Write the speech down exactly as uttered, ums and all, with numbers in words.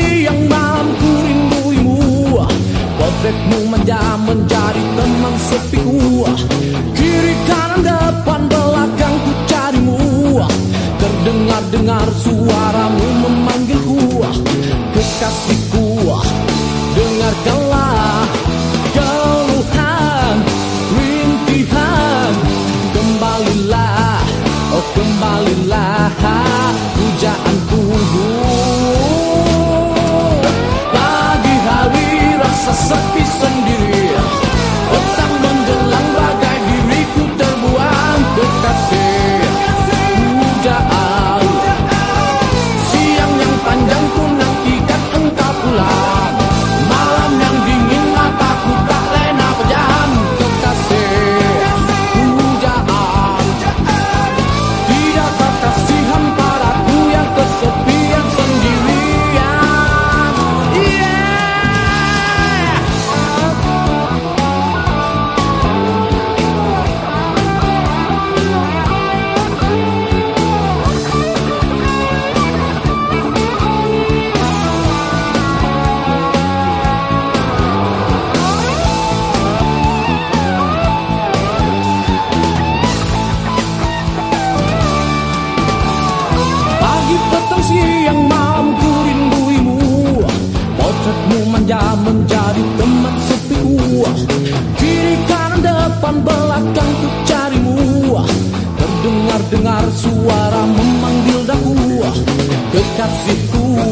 siang malam ku rinduimu. Potretmu manja menjadi teman sepiku. Kiri kanan depan belakang ku carimu. Terdengar-dengar suaramu memanggilku. Kekasihku, dengarkanlah keluhan, rintihan. Kembalilah, oh kembalilah pujaanku. Pagi hari rasa sepi sendiri, petang menjelang bagai diriku terbuang. Kekasih, pujaan, siang yang panjang ku nantikan engkau pulang. Malam yang dingin mataku tak lena pejam. Kekasih, pujaan, tidakkah kasihan padaku yang kesepian sendirian. Yeah. Pagi, petang, siang, malam ku rinduimu. Potretmu manja menjadi teman sepiku. Kiri kanan depan belakang ku carimu. Terdengar-dengar suara memanggil daku. Kekasihku,